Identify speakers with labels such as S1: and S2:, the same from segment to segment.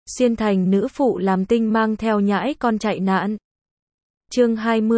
S1: xuyên thành nữ phụ làm tinh mang theo nhãi con chạy nạn. Chương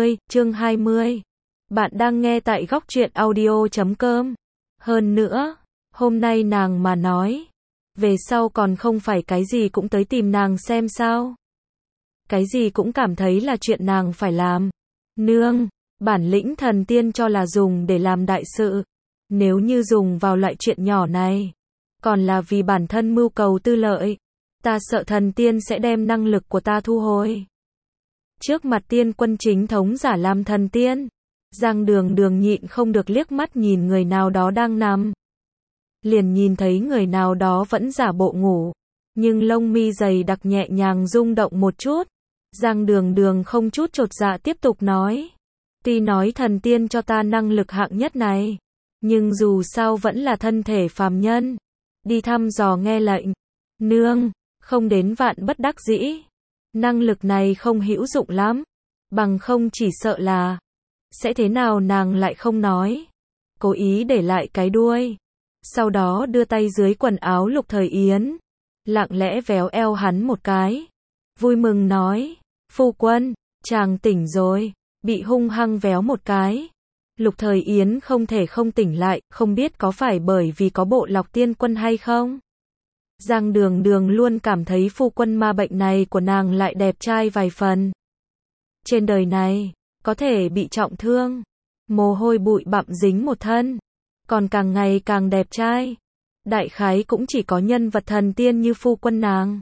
S1: 20. Bạn đang nghe tại góc truyện audio.com. Hơn nữa, hôm nay nàng mà nói, về sau còn không phải cái gì cũng tới tìm nàng xem sao. Cái gì cũng cảm thấy là chuyện nàng phải làm. Nương, bản lĩnh thần tiên cho là dùng để làm đại sự. Nếu như dùng vào loại chuyện nhỏ này, còn là vì bản thân mưu cầu tư lợi, ta sợ thần tiên sẽ đem năng lực của ta thu hồi. Trước mặt tiên quân chính thống giả làm thần tiên, Giang Đường Đường nhịn không được liếc mắt nhìn người nào đó đang nằm. Liền nhìn thấy người nào đó vẫn giả bộ ngủ, nhưng lông mi dày đặc nhẹ nhàng rung động một chút. Giang Đường Đường không chút chột dạ tiếp tục nói, tuy nói thần tiên cho ta năng lực hạng nhất này, nhưng dù sao vẫn là thân thể phàm nhân, đi thăm dò nghe lệnh. Nương, không đến vạn bất đắc dĩ, năng lực này không hữu dụng lắm, bằng không chỉ sợ là sẽ thế nào nàng lại không nói, cố ý để lại cái đuôi. Sau đó đưa tay dưới quần áo Lục Thời Yến, lặng lẽ véo eo hắn một cái, vui mừng nói, phu quân, chàng tỉnh rồi. Bị hung hăng véo một cái, Lục Thời Yến không thể không tỉnh lại, không biết có phải bởi vì có bộ lọc tiên quân hay không. Giang Đường Đường luôn cảm thấy phu quân ma bệnh này của nàng lại đẹp trai vài phần. Trên đời này, có thể bị trọng thương, mồ hôi bụi bặm dính một thân, còn càng ngày càng đẹp trai, đại khái cũng chỉ có nhân vật thần tiên như phu quân nàng.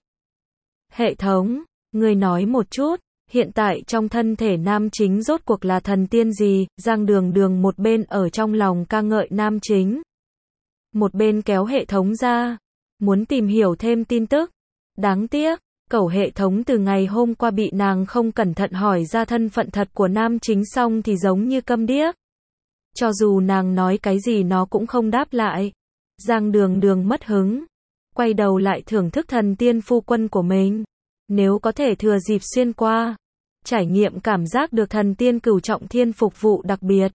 S1: Hệ thống, người nói một chút, hiện tại trong thân thể nam chính rốt cuộc là thần tiên gì? Giang Đường Đường một bên ở trong lòng ca ngợi nam chính, một bên kéo hệ thống ra, muốn tìm hiểu thêm tin tức. Đáng tiếc, cẩu hệ thống từ ngày hôm qua bị nàng không cẩn thận hỏi ra thân phận thật của nam chính xong thì giống như câm điếc. Cho dù nàng nói cái gì nó cũng không đáp lại. Giang Đường Đường mất hứng, quay đầu lại thưởng thức thần tiên phu quân của mình. Nếu có thể thừa dịp xuyên qua, trải nghiệm cảm giác được thần tiên cửu trọng thiên phục vụ đặc biệt,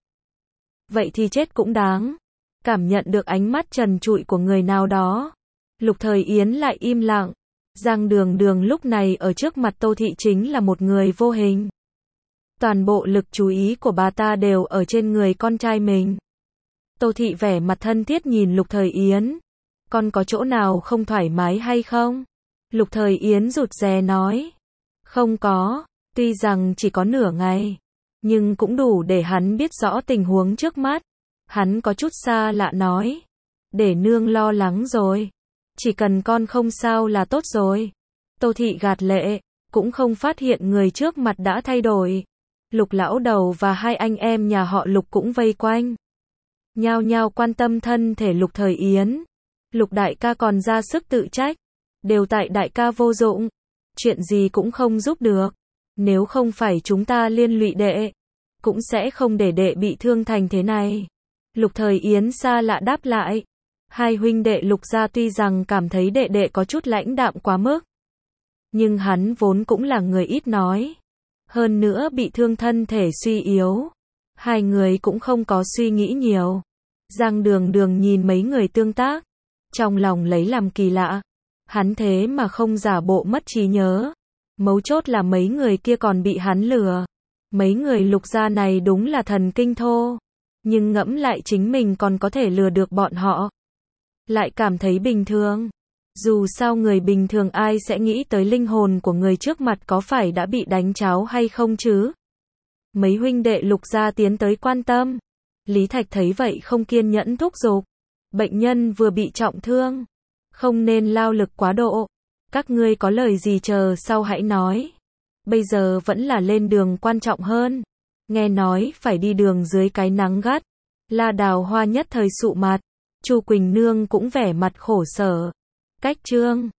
S1: vậy thì chết cũng đáng. Cảm nhận được ánh mắt trần trụi của người nào đó, Lục Thời Yến lại im lặng. Giang Đường Đường lúc này ở trước mặt Tô Thị chính là một người vô hình. Toàn bộ lực chú ý của bà ta đều ở trên người con trai mình. Tô Thị vẻ mặt thân thiết nhìn Lục Thời Yến, con có chỗ nào không thoải mái hay không? Lục Thời Yến rụt rè nói, không có, tuy rằng chỉ có nửa ngày, nhưng cũng đủ để hắn biết rõ tình huống trước mắt. Hắn có chút xa lạ nói, để nương lo lắng rồi, chỉ cần con không sao là tốt rồi. Tô Thị gạt lệ, cũng không phát hiện người trước mặt đã thay đổi. Lục lão đầu và hai anh em nhà họ Lục cũng vây quanh, nhao nhao quan tâm thân thể Lục Thời Yến. Lục đại ca còn ra sức tự trách, đều tại đại ca vô dụng, chuyện gì cũng không giúp được, nếu không phải chúng ta liên lụy đệ, cũng sẽ không để đệ bị thương thành thế này. Lục Thời Yến xa lạ đáp lại, hai huynh đệ Lục gia tuy rằng cảm thấy đệ đệ có chút lãnh đạm quá mức, nhưng hắn vốn cũng là người ít nói, hơn nữa bị thương thân thể suy yếu, hai người cũng không có suy nghĩ nhiều. Giang Đường Đường nhìn mấy người tương tác, trong lòng lấy làm kỳ lạ, hắn thế mà không giả bộ mất trí nhớ, mấu chốt là mấy người kia còn bị hắn lừa. Mấy người Lục gia này đúng là thần kinh thô, nhưng ngẫm lại chính mình còn có thể lừa được bọn họ, lại cảm thấy bình thường. Dù sao người bình thường ai sẽ nghĩ tới linh hồn của người trước mặt có phải đã bị đánh cháo hay không chứ? Mấy huynh đệ Lục gia tiến tới quan tâm. Lý Thạch thấy vậy không kiên nhẫn thúc giục, bệnh nhân vừa bị trọng thương, không nên lao lực quá độ, các ngươi có lời gì chờ sau hãy nói, bây giờ vẫn là lên đường quan trọng hơn. Nghe nói phải đi đường dưới cái nắng gắt, La Đào Hoa nhất thời sụ mặt, Chu Quỳnh Nương cũng vẻ mặt khổ sở. Cách chương